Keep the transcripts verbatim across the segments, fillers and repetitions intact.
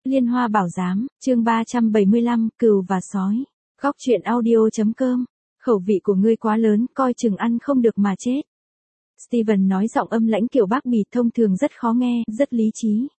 Liên Hoa Bảo Giám, chương ba trăm bảy mươi lăm, Cừu và Sói. Góc truyện audio.com. Khẩu vị của ngươi quá lớn, coi chừng ăn không được mà chết. Steven nói giọng âm lãnh kiểu bác bì, thông thường rất khó nghe, rất lý trí.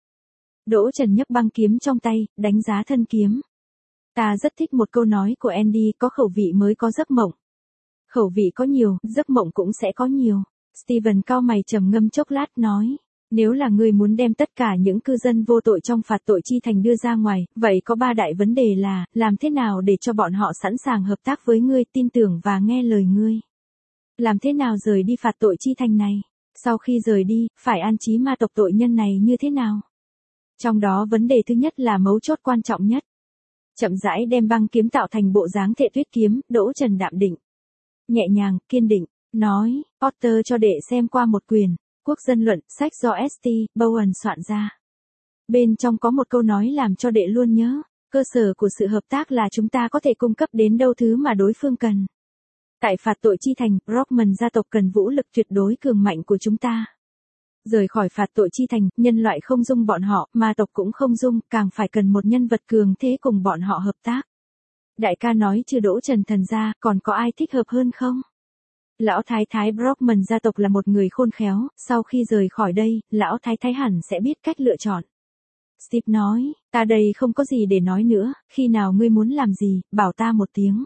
Đỗ Trần nhấc băng kiếm trong tay, đánh giá thân kiếm. Ta rất thích một câu nói của Andy, có khẩu vị mới có giấc mộng. Khẩu vị có nhiều, giấc mộng cũng sẽ có nhiều. Steven cau mày trầm ngâm chốc lát nói. Nếu là ngươi muốn đem tất cả những cư dân vô tội trong phạt tội chi thành đưa ra ngoài, vậy có ba đại vấn đề là, làm thế nào để cho bọn họ sẵn sàng hợp tác với ngươi, tin tưởng và nghe lời ngươi. Làm thế nào rời đi phạt tội chi thành này? Sau khi rời đi, phải an trí ma tộc tội nhân này như thế nào? Trong đó vấn đề thứ nhất là mấu chốt quan trọng nhất. Chậm rãi đem băng kiếm tạo thành bộ dáng Thệ Tuyết kiếm, Đỗ Trần đạm định. Nhẹ nhàng, kiên định, nói, Potter cho đệ xem qua một quyển. Quốc dân luận, sách do ét tê Bowen soạn ra. Bên trong có một câu nói làm cho đệ luôn nhớ, cơ sở của sự hợp tác là chúng ta có thể cung cấp đến đâu thứ mà đối phương cần. Tại phạt tội chi thành, Brockman gia tộc cần vũ lực tuyệt đối cường mạnh của chúng ta. Rời khỏi phạt tội chi thành, nhân loại không dung bọn họ, ma tộc cũng không dung, càng phải cần một nhân vật cường thế cùng bọn họ hợp tác. Đại ca nói trừ Đỗ Trần thần ra, còn có ai thích hợp hơn không? Lão thái thái Brockman gia tộc là một người khôn khéo, sau khi rời khỏi đây, lão thái thái hẳn sẽ biết cách lựa chọn. Steve nói, ta đây không có gì để nói nữa, khi nào ngươi muốn làm gì, bảo ta một tiếng.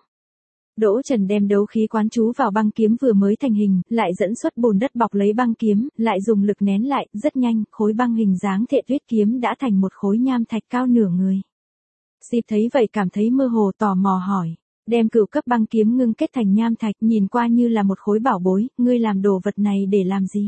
Đỗ Trần đem đấu khí quán chú vào băng kiếm vừa mới thành hình, lại dẫn xuất bùn đất bọc lấy băng kiếm, lại dùng lực nén lại, rất nhanh, khối băng hình dáng Thệ Tuyết kiếm đã thành một khối nham thạch cao nửa người. Steve thấy vậy cảm thấy mơ hồ, tò mò hỏi. Đem cửu cấp băng kiếm ngưng kết thành nham thạch, nhìn qua như là một khối bảo bối, ngươi làm đồ vật này để làm gì?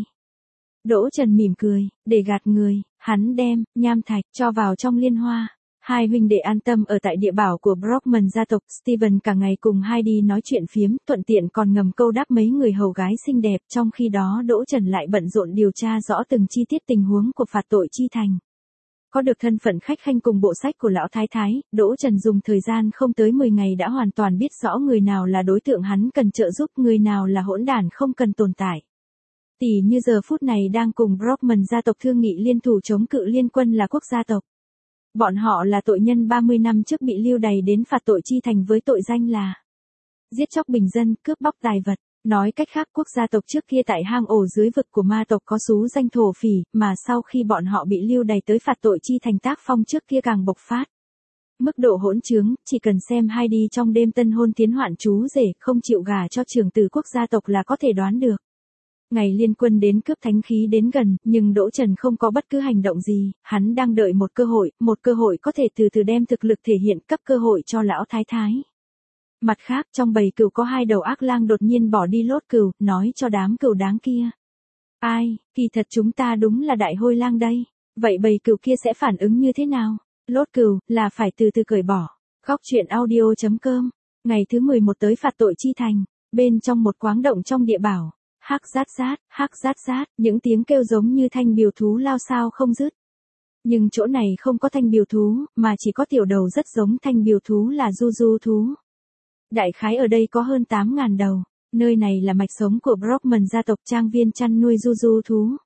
Đỗ Trần mỉm cười, để gạt người, hắn đem nham thạch cho vào trong liên hoa. Hai huynh đệ an tâm ở tại địa bảo của Brockman gia tộc, Steven cả ngày cùng hai đi nói chuyện phiếm, thuận tiện còn ngầm câu đáp mấy người hầu gái xinh đẹp, trong khi đó Đỗ Trần lại bận rộn điều tra rõ từng chi tiết tình huống của phạt tội chi thành. Có được thân phận khách khanh cùng bộ sách của lão thái thái, Đỗ Trần dùng thời gian không tới mười ngày đã hoàn toàn biết rõ người nào là đối tượng hắn cần trợ giúp, người nào là hỗn đản không cần tồn tại. Tỷ như giờ phút này đang cùng Brockman gia tộc thương nghị liên thủ chống cự liên quân là quốc gia tộc. Bọn họ là tội nhân ba mươi năm trước bị lưu đày đến phạt tội chi thành với tội danh là giết chóc bình dân, cướp bóc tài vật. Nói cách khác, quốc gia tộc trước kia tại hang ổ dưới vực của ma tộc có xú danh thổ phỉ, mà sau khi bọn họ bị lưu đày tới phạt tội chi thành tác phong trước kia càng bộc phát. Mức độ hỗn trướng, chỉ cần xem hai đi trong đêm tân hôn tiến hoạn chú rể, không chịu gả cho trưởng tử quốc gia tộc là có thể đoán được. Ngày liên quân đến cướp thánh khí đến gần, nhưng Đỗ Trần không có bất cứ hành động gì, hắn đang đợi một cơ hội, một cơ hội có thể từ từ đem thực lực thể hiện, cấp cơ hội cho lão thái thái. Mặt khác, trong bầy cừu có hai đầu ác lang đột nhiên bỏ đi lốt cừu, nói cho đám cừu đáng kia. Ai, kỳ thật chúng ta đúng là đại hôi lang đây. Vậy bầy cừu kia sẽ phản ứng như thế nào? Lốt cừu, là phải từ từ cởi bỏ. Góc truyện audio.com. Ngày thứ mười một tới phạt tội chi thành, bên trong một quáng động trong địa bảo. Hắc rát rát, hắc rát rát, những tiếng kêu giống như thanh biều thú lao sao không dứt. Nhưng chỗ này không có thanh biều thú, mà chỉ có tiểu đầu rất giống thanh biều thú là du du thú. Đại khái ở đây có hơn tám nghìn đầu, nơi này là mạch sống của Brockman gia tộc, trang viên chăn nuôi du du thú.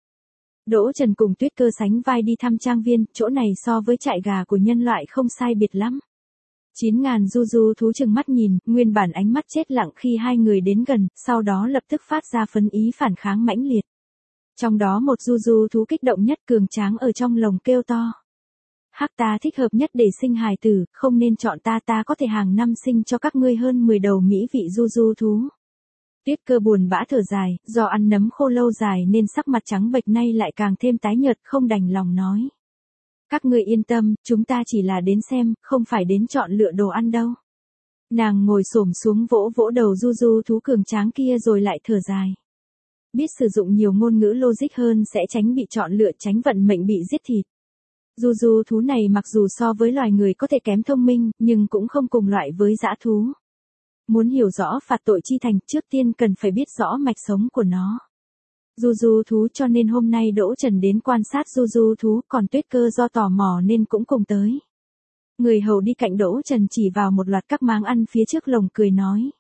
Đỗ Trần cùng Tuyết Cơ sánh vai đi thăm trang viên, chỗ này so với trại gà của nhân loại không sai biệt lắm. chín nghìn du du thú chừng mắt nhìn, nguyên bản ánh mắt chết lặng khi hai người đến gần, sau đó lập tức phát ra phấn ý phản kháng mãnh liệt. Trong đó một du du thú kích động nhất cường tráng ở trong lồng kêu to. Hắc ta thích hợp nhất để sinh hài tử, không nên chọn ta, ta có thể hàng năm sinh cho các ngươi hơn mười đầu mỹ vị du du thú. Tuyết Cơ buồn bã thở dài, do ăn nấm khô lâu dài nên sắc mặt trắng bệch nay lại càng thêm tái nhợt, không đành lòng nói. Các ngươi yên tâm, chúng ta chỉ là đến xem, không phải đến chọn lựa đồ ăn đâu. Nàng ngồi xổm xuống vỗ vỗ đầu du du thú cường tráng kia rồi lại thở dài. Biết sử dụng nhiều ngôn ngữ logic hơn sẽ tránh bị chọn lựa, tránh vận mệnh bị giết thịt. Du du thú này mặc dù so với loài người có thể kém thông minh, nhưng cũng không cùng loại với dã thú. Muốn hiểu rõ phạt tội chi thành, trước tiên cần phải biết rõ mạch sống của nó. Du du thú, cho nên hôm nay Đỗ Trần đến quan sát du du thú, còn Tuyết Cơ do tò mò nên cũng cùng tới. Người hầu đi cạnh Đỗ Trần chỉ vào một loạt các máng ăn phía trước lồng cười nói.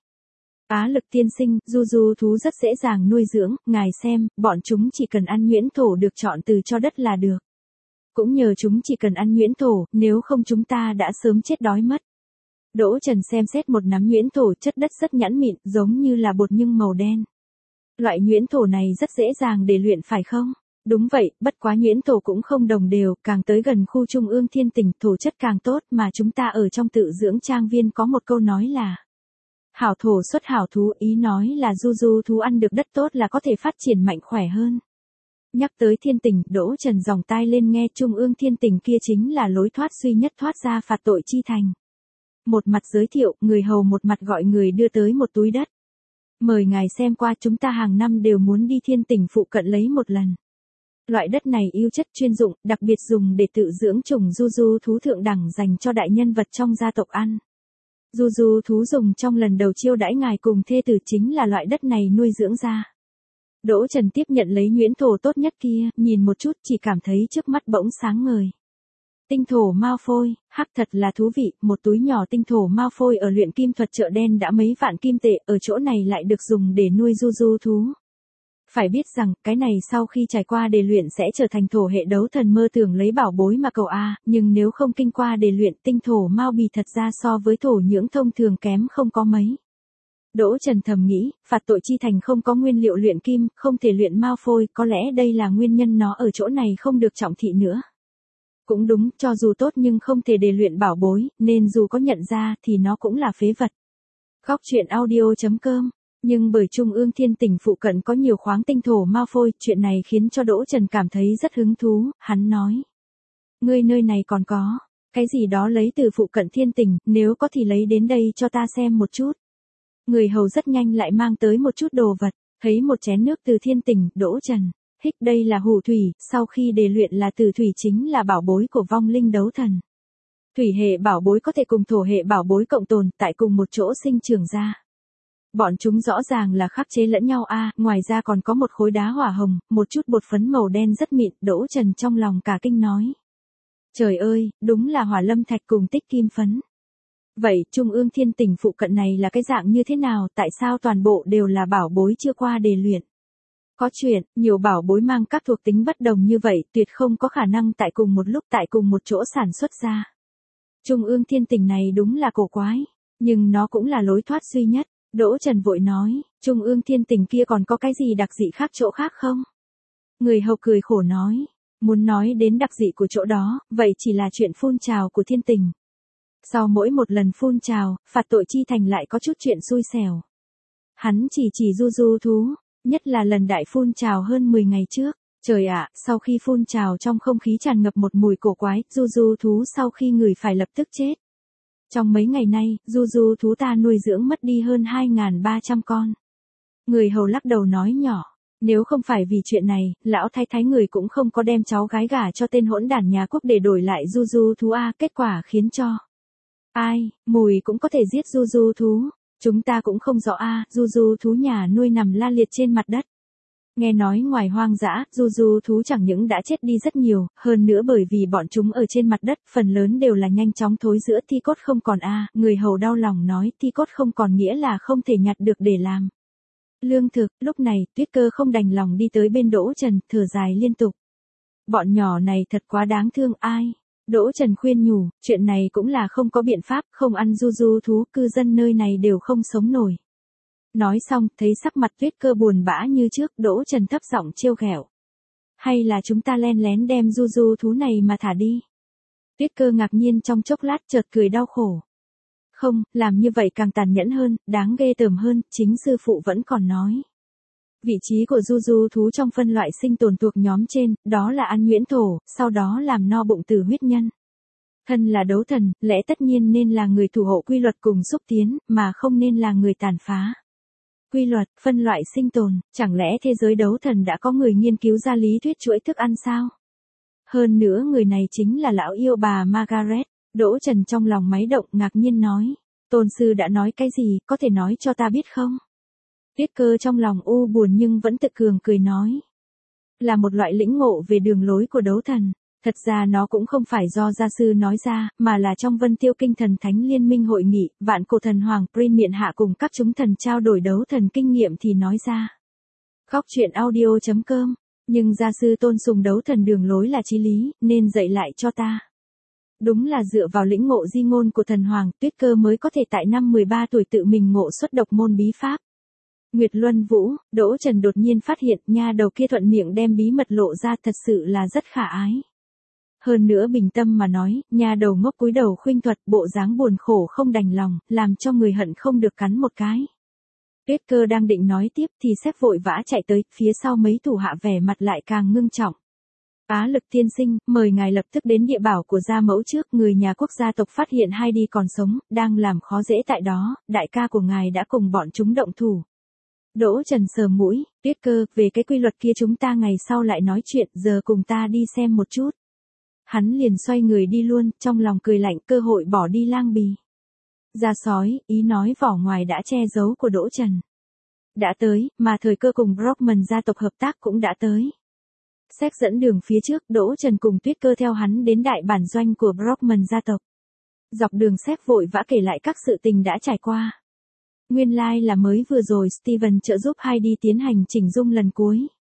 Á Lực tiên sinh, du du thú rất dễ dàng nuôi dưỡng, ngài xem, bọn chúng chỉ cần ăn nhuyễn thổ được chọn từ cho đất là được. Cũng nhờ chúng chỉ cần ăn nhuyễn thổ, nếu không chúng ta đã sớm chết đói mất. Đỗ Trần xem xét một nắm nhuyễn thổ, chất đất rất nhẵn mịn, giống như là bột nhưng màu đen. Loại nhuyễn thổ này rất dễ dàng để luyện phải không? Đúng vậy, bất quá nhuyễn thổ cũng không đồng đều, càng tới gần khu trung ương thiên tỉnh thổ chất càng tốt, mà chúng ta ở trong tự dưỡng trang viên có một câu nói là hảo thổ xuất hảo thú, ý nói là du du thú ăn được đất tốt là có thể phát triển mạnh khỏe hơn. Nhắc tới thiên tỉnh, Đỗ Trần dòng tai lên nghe, trung ương thiên tỉnh kia chính là lối thoát duy nhất thoát ra phạt tội chi thành. Một mặt giới thiệu, người hầu một mặt gọi người đưa tới một túi đất. Mời ngài xem qua, chúng ta hàng năm đều muốn đi thiên tỉnh phụ cận lấy một lần. Loại đất này ưu chất chuyên dụng, đặc biệt dùng để tự dưỡng trùng du du thú thượng đẳng dành cho đại nhân vật trong gia tộc ăn. Du du thú dùng trong lần đầu chiêu đãi ngài cùng thê tử chính là loại đất này nuôi dưỡng ra. Đỗ Trần tiếp nhận lấy nhuyễn thổ tốt nhất kia, nhìn một chút chỉ cảm thấy trước mắt bỗng sáng ngời. Tinh thổ mao phôi, hắc thật là thú vị, một túi nhỏ tinh thổ mao phôi ở luyện kim thuật chợ đen đã mấy vạn kim tệ, ở chỗ này lại được dùng để nuôi du du thú. Phải biết rằng, cái này sau khi trải qua đề luyện sẽ trở thành thổ hệ đấu thần mơ tưởng lấy bảo bối mà cầu A, nhưng nếu không kinh qua đề luyện tinh thổ mao bì thật ra so với thổ nhưỡng thông thường kém không có mấy. Đỗ Trần thầm nghĩ, phạt tội chi thành không có nguyên liệu luyện kim, không thể luyện mao phôi, có lẽ đây là nguyên nhân nó ở chỗ này không được trọng thị nữa. Cũng đúng, cho dù tốt nhưng không thể đề luyện bảo bối, nên dù có nhận ra thì nó cũng là phế vật. Góc truyện audio chấm com. Nhưng bởi trung ương thiên tỉnh phụ cận có nhiều khoáng tinh thổ mao phôi, chuyện này khiến cho Đỗ Trần cảm thấy rất hứng thú, hắn nói. Ngươi nơi này còn có, cái gì đó lấy từ phụ cận thiên tỉnh, nếu có thì lấy đến đây cho ta xem một chút. Người hầu rất nhanh lại mang tới một chút đồ vật, thấy một chén nước từ thiên tỉnh, Đỗ Trần. Hích đây là hủ thủy, sau khi đề luyện là từ thủy chính là bảo bối của vong linh đấu thần. Thủy hệ bảo bối có thể cùng thổ hệ bảo bối cộng tồn tại cùng một chỗ sinh trưởng ra. Bọn chúng rõ ràng là khắc chế lẫn nhau a, à, ngoài ra còn có một khối đá hỏa hồng, một chút bột phấn màu đen rất mịn, Đỗ Trần trong lòng cả kinh nói. Trời ơi, đúng là hỏa lâm thạch cùng tích kim phấn. Vậy, trung ương thiên tỉnh phụ cận này là cái dạng như thế nào, tại sao toàn bộ đều là bảo bối chưa qua đề luyện? Có chuyện, nhiều bảo bối mang các thuộc tính bất đồng như vậy, tuyệt không có khả năng tại cùng một lúc tại cùng một chỗ sản xuất ra. Trung ương thiên tỉnh này đúng là cổ quái, nhưng nó cũng là lối thoát duy nhất. Đỗ Trần vội nói, trung ương thiên tỉnh kia còn có cái gì đặc dị khác chỗ khác không? Người hầu cười khổ nói, muốn nói đến đặc dị của chỗ đó, vậy chỉ là chuyện phun trào của thiên tỉnh. Sau mỗi một lần phun trào, phạt tội chi thành lại có chút chuyện xui xẻo. Hắn chỉ chỉ du du thú, nhất là lần đại phun trào hơn mười ngày trước. Trời ạ, sau khi phun trào trong không khí tràn ngập một mùi cổ quái, du du thú sau khi ngửi phải lập tức chết. Trong mấy ngày nay, du du thú ta nuôi dưỡng mất đi hơn hai nghìn ba trăm con. Người hầu lắc đầu nói nhỏ, nếu không phải vì chuyện này, lão thái thái người cũng không có đem cháu gái gả cho tên hỗn đản nhà quốc để đổi lại du du thú A, kết quả khiến cho. Ai, mùi cũng có thể giết du du thú, chúng ta cũng không rõ A, du du thú nhà nuôi nằm la liệt trên mặt đất. Nghe nói ngoài hoang dã, du du thú chẳng những đã chết đi rất nhiều, hơn nữa bởi vì bọn chúng ở trên mặt đất, phần lớn đều là nhanh chóng thối rữa, thi cốt không còn a, người hầu đau lòng nói, thi cốt không còn nghĩa là không thể nhặt được để làm lương thực. Lúc này, Tuyết Cơ không đành lòng đi tới bên Đỗ Trần, thở dài liên tục. Bọn nhỏ này thật quá đáng thương, ai? Đỗ Trần khuyên nhủ, chuyện này cũng là không có biện pháp, không ăn du du thú, cư dân nơi này đều không sống nổi. Nói xong, thấy sắc mặt Tuyết Cơ buồn bã như trước, Đỗ Trần thấp giọng trêu ghẹo. Hay là chúng ta len lén đem du du thú này mà thả đi? Tuyết Cơ ngạc nhiên trong chốc lát chợt cười đau khổ. Không, làm như vậy càng tàn nhẫn hơn, đáng ghê tởm hơn, chính sư phụ vẫn còn nói. Vị trí của du du thú trong phân loại sinh tồn thuộc nhóm trên, đó là ăn nhuyễn thổ, sau đó làm no bụng từ huyết nhân. Thân là đấu thần, lẽ tất nhiên nên là người thủ hộ quy luật cùng xúc tiến, mà không nên là người tàn phá. Quy luật, phân loại sinh tồn, chẳng lẽ thế giới đấu thần đã có người nghiên cứu ra lý thuyết chuỗi thức ăn sao? Hơn nữa người này chính là lão yêu bà Margaret. Đỗ Trần trong lòng máy động ngạc nhiên nói. Tôn sư đã nói cái gì, có thể nói cho ta biết không? Tuyết Cơ trong lòng u buồn nhưng vẫn tự cường cười nói. Là một loại lĩnh ngộ về đường lối của đấu thần. Thật ra nó cũng không phải do gia sư nói ra, mà là trong Vân Tiêu Kinh Thần Thánh Liên minh hội nghị, vạn cổ thần hoàng Prin miện hạ cùng các chúng thần trao đổi đấu thần kinh nghiệm thì nói ra. Góc truyện audio chấm com Nhưng gia sư tôn sùng đấu thần đường lối là chí lý, nên dạy lại cho ta. Đúng là dựa vào lĩnh ngộ di ngôn của thần hoàng, Tuyết Cơ mới có thể tại năm mười ba tuổi tự mình ngộ xuất độc môn bí pháp. Nguyệt Luân Vũ, Đỗ Trần đột nhiên phát hiện nha đầu kia thuận miệng đem bí mật lộ ra thật sự là rất khả ái. Hơn nữa bình tâm mà nói, nha đầu ngốc cúi đầu khuynh thuật, bộ dáng buồn khổ không đành lòng, làm cho người hận không được cắn một cái. Tuyết Cơ đang định nói tiếp thì Sếp vội vã chạy tới, phía sau mấy thủ hạ vẻ mặt lại càng ngưng trọng. Á Lực tiên sinh, mời ngài lập tức đến địa bảo của gia mẫu trước, người nhà quốc gia tộc phát hiện Heidi còn sống, đang làm khó dễ tại đó, đại ca của ngài đã cùng bọn chúng động thủ. Đỗ Trần sờ mũi, Tuyết Cơ, về cái quy luật kia chúng ta ngày sau lại nói chuyện, giờ cùng ta đi xem một chút. Hắn liền xoay người đi luôn, trong lòng cười lạnh, cơ hội bỏ đi lang bì. Ra sói, ý nói vỏ ngoài đã che giấu của Đỗ Trần. Đã tới, mà thời cơ cùng Brockman gia tộc hợp tác cũng đã tới. Xét dẫn đường phía trước, Đỗ Trần cùng Tuyết Cơ theo hắn đến đại bản doanh của Brockman gia tộc. Dọc đường Xét vội vã kể lại các sự tình đã trải qua. Nguyên lai like là mới vừa rồi Steven trợ giúp Heidi tiến hành chỉnh dung lần cuối.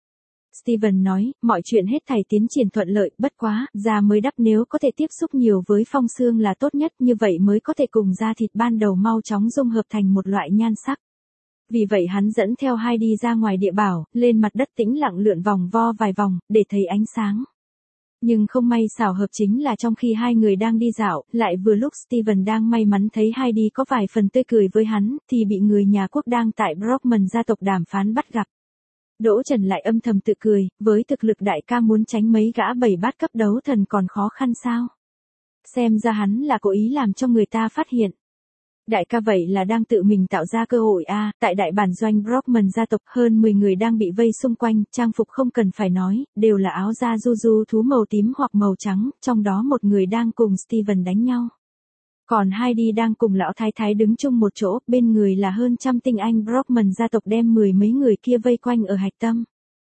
Steven nói, mọi chuyện hết thảy tiến triển thuận lợi, bất quá, da mới đắp nếu có thể tiếp xúc nhiều với phong xương là tốt nhất, như vậy mới có thể cùng da thịt ban đầu mau chóng dung hợp thành một loại nhan sắc. Vì vậy hắn dẫn theo Heidi ra ngoài địa bảo, lên mặt đất tĩnh lặng lượn vòng vo vài vòng, để thấy ánh sáng. Nhưng không may xảo hợp chính là trong khi hai người đang đi dạo, lại vừa lúc Steven đang may mắn thấy Heidi có vài phần tươi cười với hắn, thì bị người nhà quốc đang tại Brockman gia tộc đàm phán bắt gặp. Đỗ Trần lại âm thầm tự cười, với thực lực đại ca muốn tránh mấy gã bảy bát cấp đấu thần còn khó khăn sao? Xem ra hắn là cố ý làm cho người ta phát hiện. Đại ca vậy là đang tự mình tạo ra cơ hội a, à, tại đại bản doanh Brockman gia tộc hơn mười người đang bị vây xung quanh, trang phục không cần phải nói, đều là áo da du du thú màu tím hoặc màu trắng, trong đó một người đang cùng Steven đánh nhau. Còn Heidi đang cùng lão thái thái đứng chung một chỗ, bên người là hơn trăm tinh anh Brockman gia tộc đem mười mấy người kia vây quanh ở hạch tâm.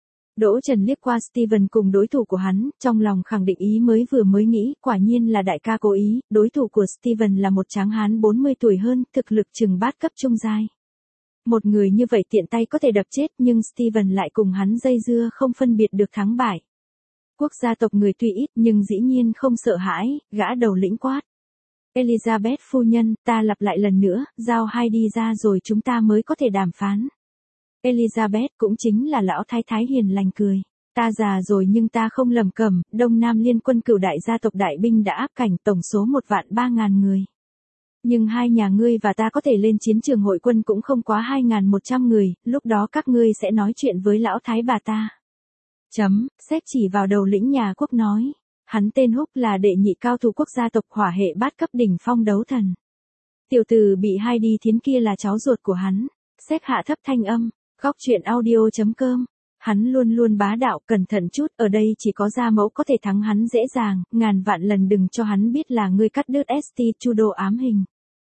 Đỗ Trần liếc qua Steven cùng đối thủ của hắn, trong lòng khẳng định ý mới vừa mới nghĩ, quả nhiên là đại ca cố ý, đối thủ của Steven là một tráng hán bốn mươi tuổi hơn, thực lực chừng bát cấp trung giai. Một người như vậy tiện tay có thể đập chết, nhưng Steven lại cùng hắn dây dưa không phân biệt được thắng bại. Quốc gia tộc người tuy ít nhưng dĩ nhiên không sợ hãi, gã đầu lĩnh quát. Elizabeth phu nhân, ta lặp lại lần nữa, giao Heidi ra rồi chúng ta mới có thể đàm phán. Elizabeth cũng chính là lão thái thái hiền lành cười. Ta già rồi nhưng ta không lầm cẩm, Đông Nam liên quân cửu đại gia tộc đại binh đã áp cảnh tổng số một vạn ba ngàn người. Nhưng hai nhà ngươi và ta có thể lên chiến trường hội quân cũng không quá hai ngàn một trăm người, lúc đó các ngươi sẽ nói chuyện với lão thái bà ta. Chấm, Xét chỉ vào đầu lĩnh nhà quốc nói. Hắn tên Húc là đệ nhị cao thủ quốc gia tộc hỏa hệ bát cấp đỉnh phong đấu thần. Tiểu tử bị Heidi thiến kia là cháu ruột của hắn. Xét hạ thấp thanh âm. Góc truyện audio chấm com. Hắn luôn luôn bá đạo, cẩn thận chút, ở đây chỉ có gia mẫu có thể thắng hắn dễ dàng, ngàn vạn lần đừng cho hắn biết là ngươi cắt đứt ét tê Trudeau ám hình.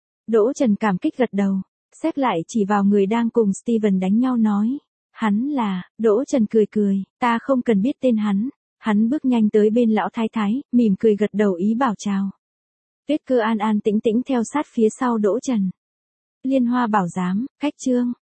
Đỗ Trần cảm kích gật đầu, Xét lại chỉ vào người đang cùng Steven đánh nhau nói. Hắn là, Đỗ Trần cười cười, ta không cần biết tên hắn. Hắn bước nhanh tới bên lão thái thái, mỉm cười gật đầu ý bảo chào. Tuyết Cơ an an tĩnh tĩnh theo sát phía sau Đỗ Trần. Liên Hoa bảo giám, cách chương.